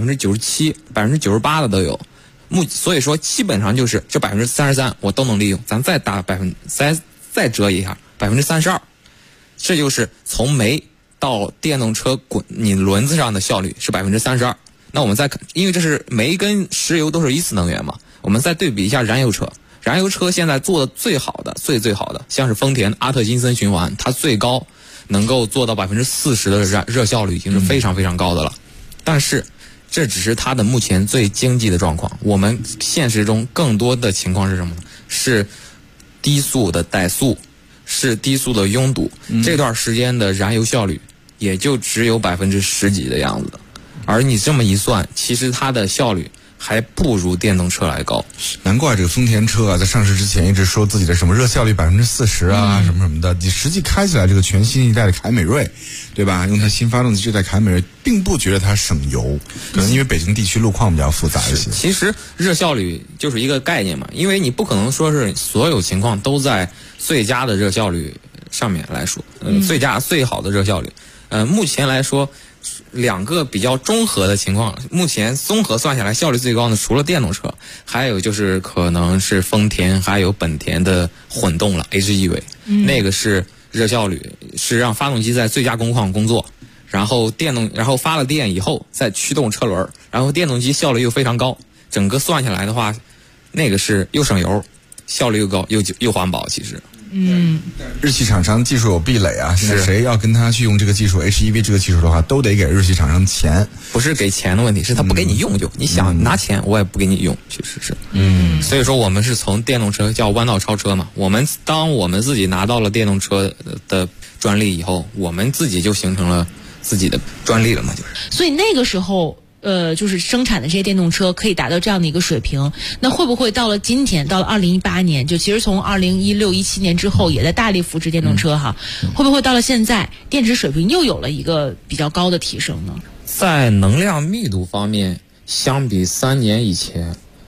97%、98%的都有。所以说基本上就是这33%我都能利用，咱再打再折一下32%，这就是从煤到电动车你轮子上的效率是32%。那我们再看，因为这是煤跟石油都是一次能源嘛，我们再对比一下燃油车。燃油车现在做的最好的最好的，像是丰田阿特金森循环，它最高能够做到40%的热效率，已经是非常非常高的了。但是这只是它的目前最经济的状况，我们现实中更多的情况是什么呢？是低速的怠速，是低速的拥堵，这段时间的燃油效率也就只有10%几的样子。而你这么一算，其实它的效率还不如电动车来高。 难怪这个丰田车啊，在上市之前一直说自己的什么热效率40%啊，什么什么的。你实际开起来，这个全新一代的凯美瑞，对吧？用它新发动机这代凯美瑞，并不觉得它省油，可能因为北京地区路况比较复杂一些。 其实热效率就是一个概念嘛，因为你不可能说是所有情况都在最佳的热效率上面来说，最好的热效率。目前来说，两个比较中和的情况，目前综合算下来效率最高的，除了电动车，还有就是可能是丰田还有本田的混动了 HEV，那个是热效率，是让发动机在最佳工况工作，然后发了电以后再驱动车轮，然后电动机效率又非常高，整个算下来的话，那个是又省油，效率又高，又环保，其实。 日系厂商技术有壁垒啊，现在谁要跟他去用这个技术 HEV 这个技术的话，都得给日系厂商钱。 不是给钱的问题，是他不给你用就，你想拿钱我也不给你用，其实是。所以说我们是从电动车叫弯道超车嘛，当我们自己拿到了电动车的专利以后，我们自己就形成了自己的专利了嘛，就是。 所以那个时候就是生产的这些电动车可以达到这样的一个水平，那会不会到了今天，到了2018年，就其实从2016、17年之后也在大力扶持电动车哈，会不会到了现在电池水平又有了一个比较高的提升呢？ 在能量密度方面，相比3年以前，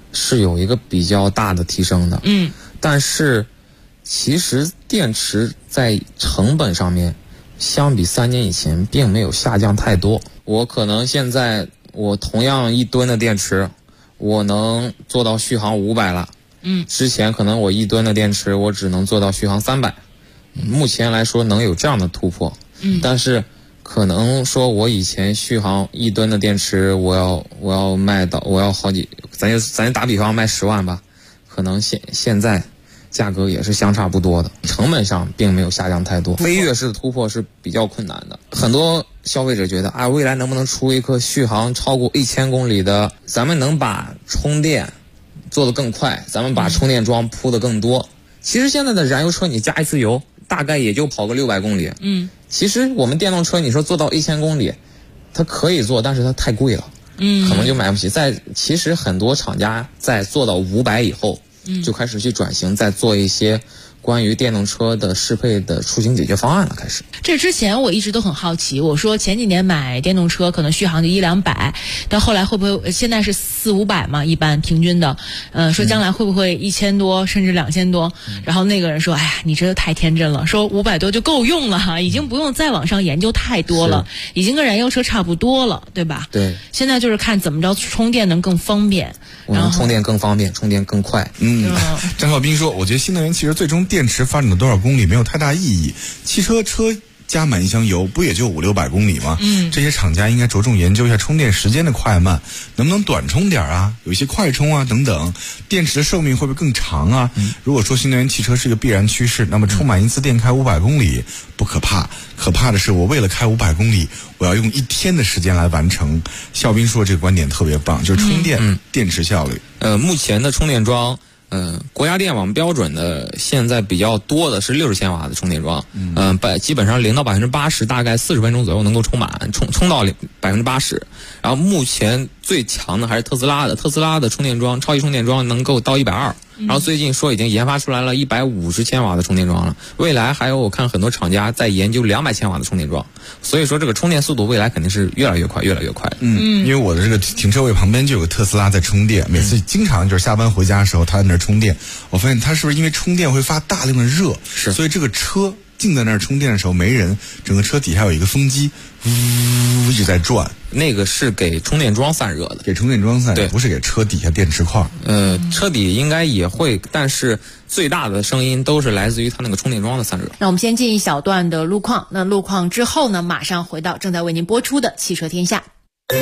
是有一个比较大的提升的。但是其实电池在成本上面相比3年以前并没有下降太多。我可能现在我同样1吨的电池，我能做到续航500了。之前可能我1吨的电池我只能做到续航300。目前来说能有这样的突破。但是可能说我以前续航1吨的电池，我要卖到我要好几，咱就打比方卖10万吧，可能现在价格也是相差不多的，成本上并没有下降太多。飞跃式的突破是比较困难的。很多消费者觉得未来能不能出一颗续航超过1000公里的，咱们能把充电做得更快，咱们把充电桩铺得更多。其实现在的燃油车你加一次油大概也就跑个600公里。其实我们电动车你说做到1000公里它可以做，但是它太贵了，可能就买不起。其实很多厂家在做到500以后就开始去转型，再做一些关于电动车的适配的出行解决方案了。开始这之前我一直都很好奇，我说前几年买电动车可能续航就100-200，但后来会不会现在是400-500嘛，一般平均的，说将来会不会1000多甚至2000多？然后那个人说，哎呀，你这太天真了，说500多就够用了哈，已经不用再往上研究太多了，已经跟燃油车差不多了，对吧？ 对。 现在就是看怎么着充电能更方便， 我能充电更方便，充电更快。 张晓斌说，我觉得新能源汽车最终电池发展到多少公里没有太大意义，汽车加满一箱油不也就500-600公里吗？这些厂家应该着重研究一下充电时间的快慢，能不能短充点啊，有一些快充啊等等，电池的寿命会不会更长啊？如果说新能源汽车是一个必然趋势，那么充满一次电开500公里不可怕，可怕的是我为了开500公里我要用1天的时间来完成。肖斌说这个观点特别棒，就是充电电池效率。 目前的充电桩国家电网标准的现在比较多的是60千瓦的充电桩，基本上0到80%，大概40分钟左右能够充满，充到80%。然后目前最强的还是特斯拉的充电桩，超级充电桩能够到120。然后最近说已经研发出来了150千瓦的充电桩了，未来还有我看很多厂家在研究200千瓦的充电桩，所以说这个充电速度未来肯定是越来越快。 因为我的这个停车位旁边就有个特斯拉在充电，每次经常就是下班回家的时候他在那儿充电，我发现他是不是因为充电会发大量的热，所以这个车静在那儿充电的时候没人，整个车底下有一个风机一直在转， 那个是给充电桩散热的， 给充电桩散热，不是给车底下电池块。 车底应该也会，但是最大的声音都是来自于它那个充电桩的散热。 那我们先进一小段的路况，那路况之后呢，马上回到正在为您播出的汽车天下。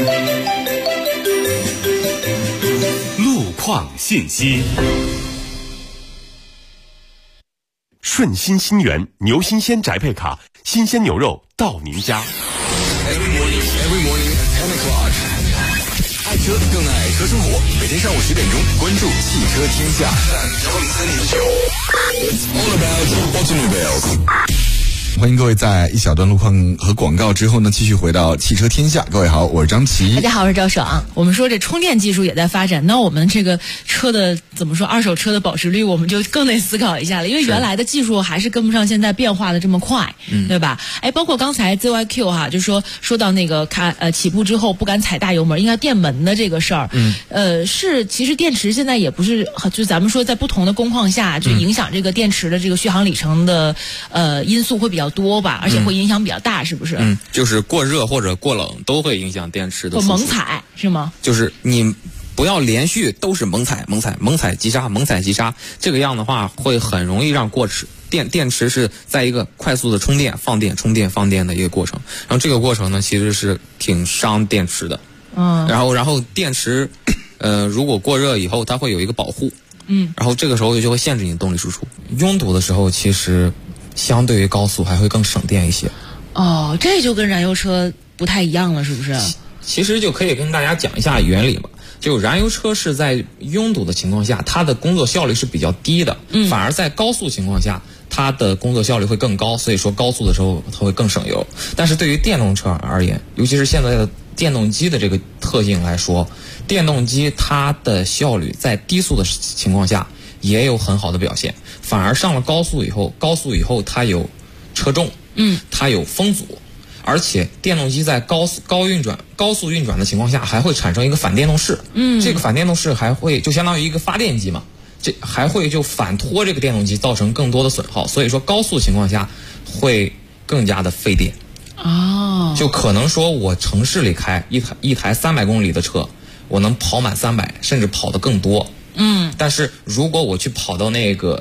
路况信息。顺心新源牛新鲜宅配卡，新鲜牛肉到您家。 Every morning at 10 o'clock， 爱车更爱车生活。每天上午10点钟，关注汽车天下。It's all about automobiles。 欢迎各位在一小段路况和广告之后呢，继续回到汽车天下。各位好，我是张琪。 大家好，我是赵爽。我们说这充电技术也在发展，那我们这个车的怎么说，二手车的保值率我们就更得思考一下了，因为原来的技术还是跟不上现在变化的这么快，对吧？包括刚才 ZYQ 哈，就说到那个起步之后不敢踩大油门，应该电门的这个事儿，是其实电池现在也不是，就咱们说在不同的工况下，就影响这个电池的这个续航里程的因素会比较多吧，而且会影响比较大，是不是？ 就是过热或者过冷都会影响电池的。 猛踩是吗？ 就是你不要连续都是猛踩急刹，这个样的话会很容易让电池是在一个快速的充电放电充电放电的一个过程，然后这个过程呢其实是挺伤电池的。然后电池如果过热以后它会有一个保护，然后这个时候就会限制你的动力输出。拥堵的时候其实相对于高速还会更省电一些。 这就跟燃油车不太一样了，是不是？ 其实就可以跟大家讲一下原理嘛。就燃油车是在拥堵的情况下，它的工作效率是比较低的，反而在高速情况下，它的工作效率会更高，所以说高速的时候它会更省油。但是对于电动车而言，尤其是现在的电动机的这个特性来说，电动机它的效率在低速的情况下也有很好的表现，反而上了高速以后它有车重，它有风阻， 而且电动机在高速运转的情况下，还会产生一个反电动势。这个反电动势还会就相当于一个发电机嘛，这还会就反拖这个电动机，造成更多的损耗。所以说高速情况下会更加的费电。就可能说我城市里开一台300公里的车，我能跑满300，甚至跑得更多。但是如果我去跑到那个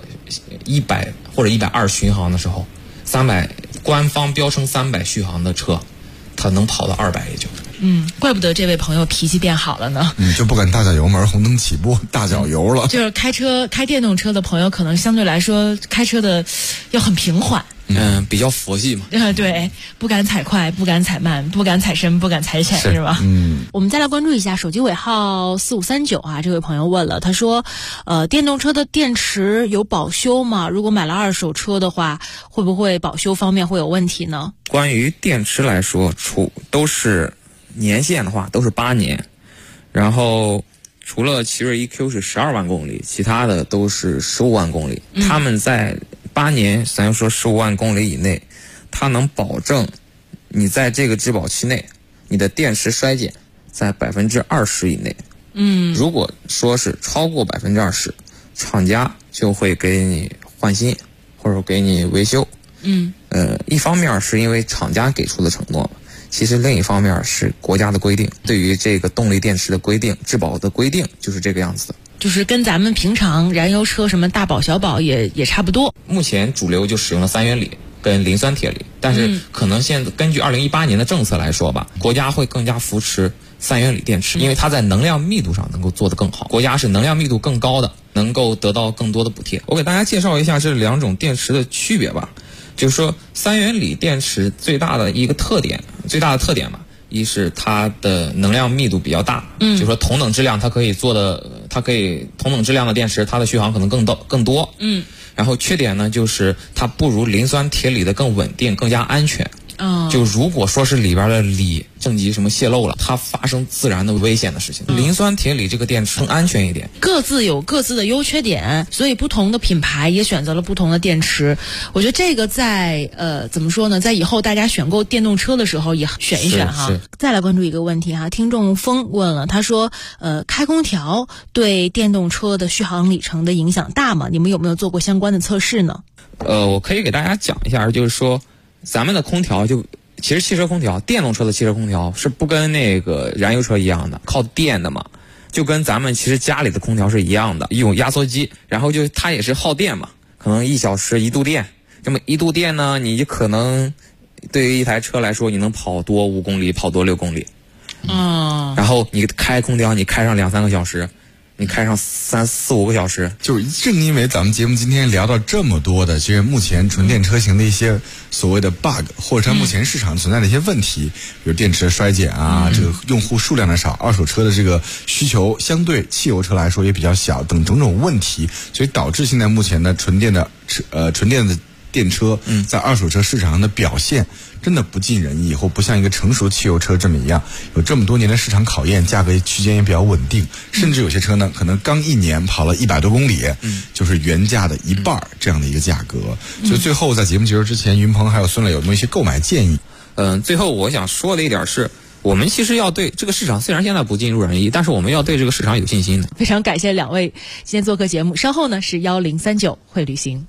100或者120巡航的时候，300官方标称300续航的车，它能跑到200也就。 怪不得这位朋友脾气变好了呢。 就不敢大脚油门，红灯起步，大脚油了。 就是开电动车的朋友，可能相对来说开车的要很平缓。 比较佛系嘛。 对，不敢踩快，不敢踩慢，不敢踩深，不敢踩浅，是吧？我们再来关注一下手机尾号4539啊，这位朋友问了，他说，电动车的电池有保修吗？如果买了二手车的话，会不会保修方面会有问题呢？ 关于电池来说，都是年限的话都是8年，然后除了奇瑞 EQ 是12万公里，其他的都是15万公里。他们在8年，咱就说15万公里以内，它能保证你在这个质保期内，你的电池衰减在20%以内。如果说是超过20%，厂家就会给你换新或者给你维修。一方面是因为厂家给出的承诺，其实另一方面是国家的规定，对于这个动力电池的规定、质保的规定就是这个样子的。 就是跟咱们平常燃油车什么大保小保也差不多。 目前主流就使用了3元锂跟磷酸铁锂，但是可能现在根据2018年的政策来说吧，国家会更加扶持3元锂电池，因为它在能量密度上能够做得更好，国家是能量密度更高的，能够得到更多的补贴。我给大家介绍一下这2种电池的区别吧。就是说3元锂电池最大的特点嘛，一是它的能量密度比较大，就是说同等质量同等质量的电池，它的续航可能更多。然后缺点呢，就是它不如磷酸铁锂的更稳定，更加安全。就如果说是里边的锂正极什么泄漏了，它发生自燃的危险的事情。磷酸铁锂这个电池更安全一点， 各自有各自的优缺点，所以不同的品牌也选择了不同的电池。我觉得这个在怎么说呢，在以后大家选购电动车的时候也选一选哈。再来关注一个问题哈，听众风问了，他说开空调对电动车的续航里程的影响大吗？你们有没有做过相关的测试呢？ 我可以给大家讲一下，就是说咱们的空调其实汽车空调，电动车的汽车空调是不跟那个燃油车一样的，靠电的嘛，就跟咱们其实家里的空调是一样的，用压缩机，然后它也是耗电嘛，可能1小时1度电，这么1度电呢，你可能对于一台车来说，你能跑多5公里，跑多6公里。然后你开空调，你开上2-3个小时。你开上3-4-5个小时， 就是正因为咱们节目今天聊到这么多的，其实目前纯电车型的一些所谓的 bug， 或者它目前市场存在的一些问题，比如电池的衰减啊，这个用户数量的少，二手车的这个需求相对汽油车来说也比较小，等种种问题，所以导致现在目前的纯电的电车在二手车市场上的表现真的不尽人意，或不像一个成熟汽油车这么一样，有这么多年的市场考验，价格区间也比较稳定，甚至有些车呢可能刚1年跑了100多公里，就是原价的1半这样的一个价格。所以最后在节目结束之前，云鹏还有孙磊有没有一些购买建议？ 最后我想说的一点是，我们其实要对这个市场，虽然现在不尽如人意，但是我们要对这个市场有信心的。 非常感谢2位今天做客节目，稍后呢是1039会旅行。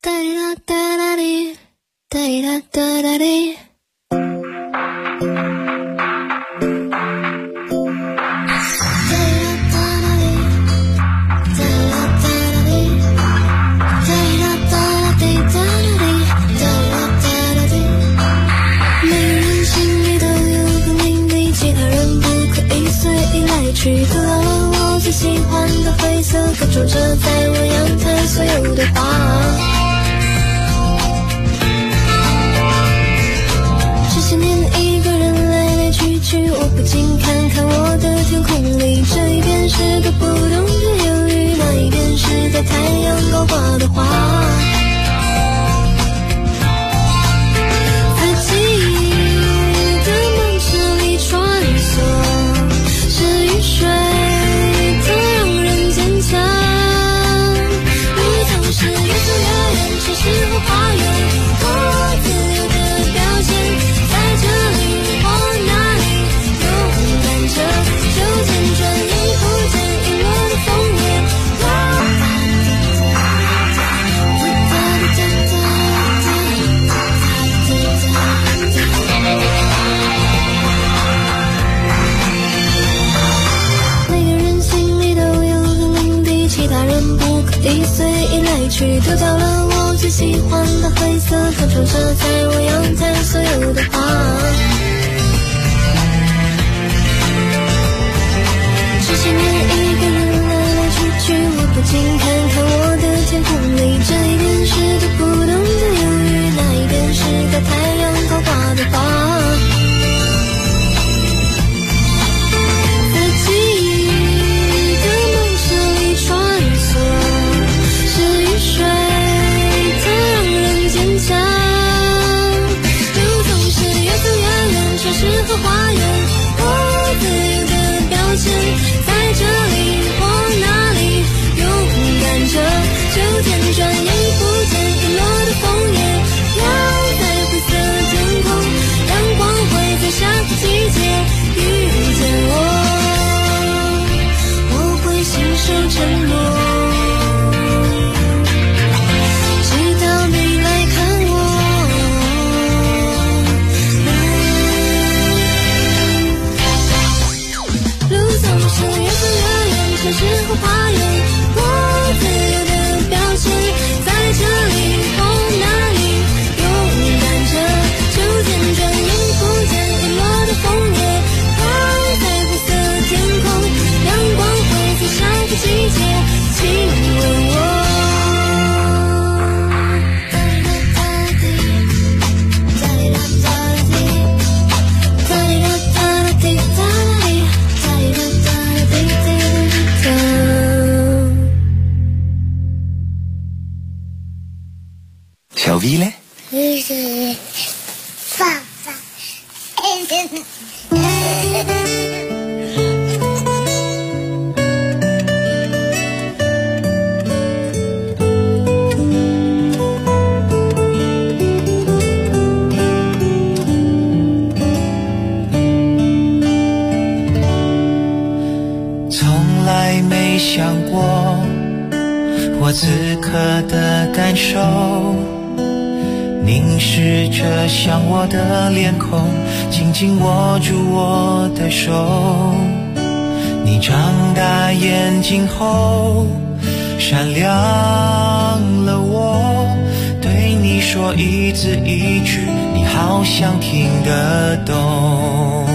去和我最喜欢的灰色各种着在我阳台所有的花，这些年一个人来来去去，我不禁看看我的天空里，这一边是个不动的忧郁，那一边是在太阳高挂的花，在记忆的梦池里穿梭，是雨水它让人坚强，雨总是越走越 wie嘞？ 爸爸。 从来没想过我此刻的感受，凝视着像我的脸孔，紧紧握住我的手。你长大眼睛后闪亮了我，对你说一字一句，你好像听得懂。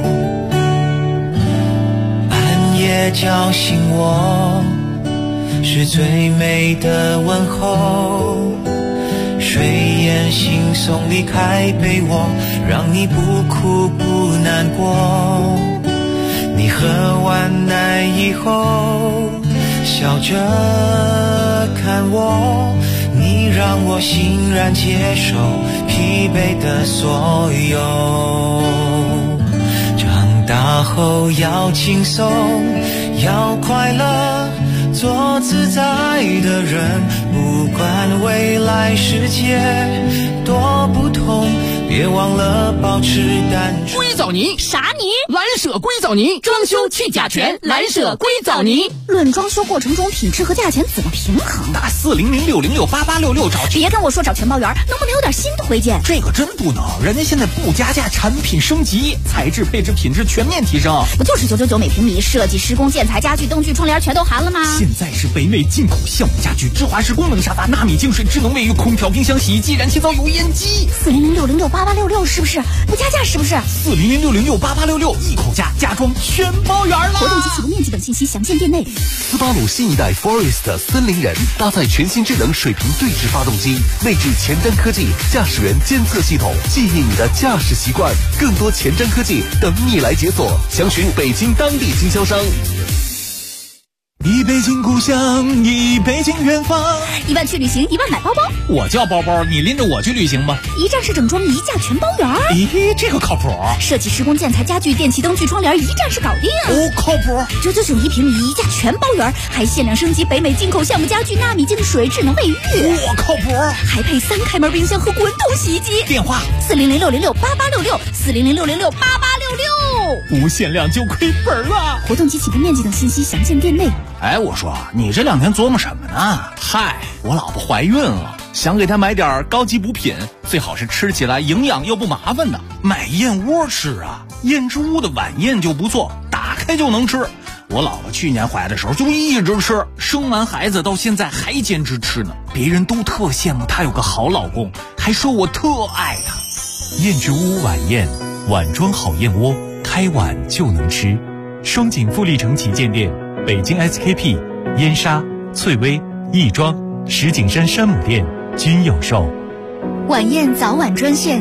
半夜叫醒我，是最美的问候。睡眼惺忪离开被窝，让你不哭不难过。你喝完奶以后笑着看我，你让我欣然接受疲惫的所有。长大后要轻松，要快乐，做自在的人，不管未来世界多不同，别忘了保持单纯。 硅藻泥啥泥？蓝舍硅藻泥，装修去甲醛，蓝舍硅藻泥。 论装修过程中品质和价钱怎么平衡？ 打4006068866找。 别跟我说找全包圆，能不能有点新推荐？ 这个真不能，人家现在不加价，产品升级，材质配置品质全面提升。 不就是999每平米，设计施工建材家具灯具窗帘全都含了吗？ 现在是北美进口项目家具，智华式功能沙发，纳米净水智能卫浴，空调冰箱洗衣机，燃气灶油烟机。 4006068866是不是？不加价是不是 ？4006068866一口价，家装全包圆了。 活动及启动面积等信息详见店内。 斯巴鲁新一代 Forest 森林人搭载全新智能水平对置发动机，内置前瞻科技驾驶员监测系统，记忆你的驾驶习惯。更多前瞻科技等你来解锁，详询北京当地经销商。 一北京故乡，一北京远方。 1万去旅行，1万买包包。 我叫包包，你拎着我去旅行吧。 一站式整装，一价全包圆。 咦，这个靠谱。 设计施工建材家具电器灯具窗帘，一站式搞定。 哦，靠谱。 999一平米，一价全包圆，还限量升级北美进口项目家具，纳米净水智能卫浴。 哇，靠谱。 还配3开门冰箱和滚筒洗衣机。 电话 4006068866，4006068866。 无限量就亏本了。 活动及启动面积等信息详见店内。 哎，我说你这2天琢磨什么呢？嗨，我老婆怀孕了，想给她买点高级补品，最好是吃起来营养又不麻烦的。买燕窝吃啊，燕之屋的晚宴就不错，打开就能吃。我老婆去年怀的时候就一直吃，生完孩子到现在还坚持吃呢。别人都特羡慕她有个好老公，还说我特爱她。燕之屋晚宴，碗装好燕窝，开碗就能吃。双井富力城旗舰店，北京 SKP、燕莎、翠微、亦庄、石景山山姆店均有售。 晚宴早晚专线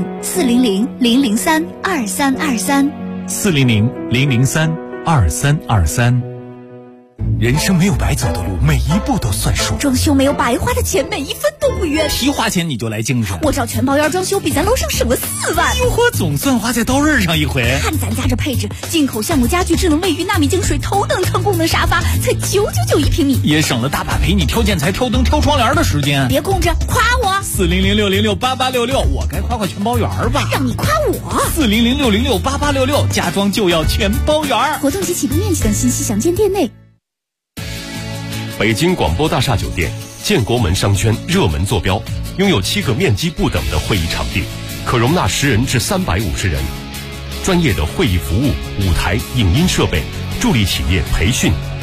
400-003-2323。 400-003-2323。人生没有白走的路，每一步都算数。 装修没有白花的钱，每一分都不冤。 提花钱你就来精神， 我找全包圆装修，比咱楼上省了4万。 哟呵，总算花在刀刃上一回。 看咱家这配置，进口项目家具、智能卫浴、纳米净水、头等舱功能沙发，才999一平米， 也省了大把陪你挑建材、挑灯、挑窗帘的时间。 别空着，夸我。 40006068866，我该夸全包圆吧？ 让你夸我。 40006068866，家装就要全包圆。 活动及启动面积等信息详见店内。 北京广播大厦酒店建国门商圈热门坐标，拥有7个面积不等的会议场地，可容纳10人至350人。专业的会议服务、舞台、影音设备，助力企业培训、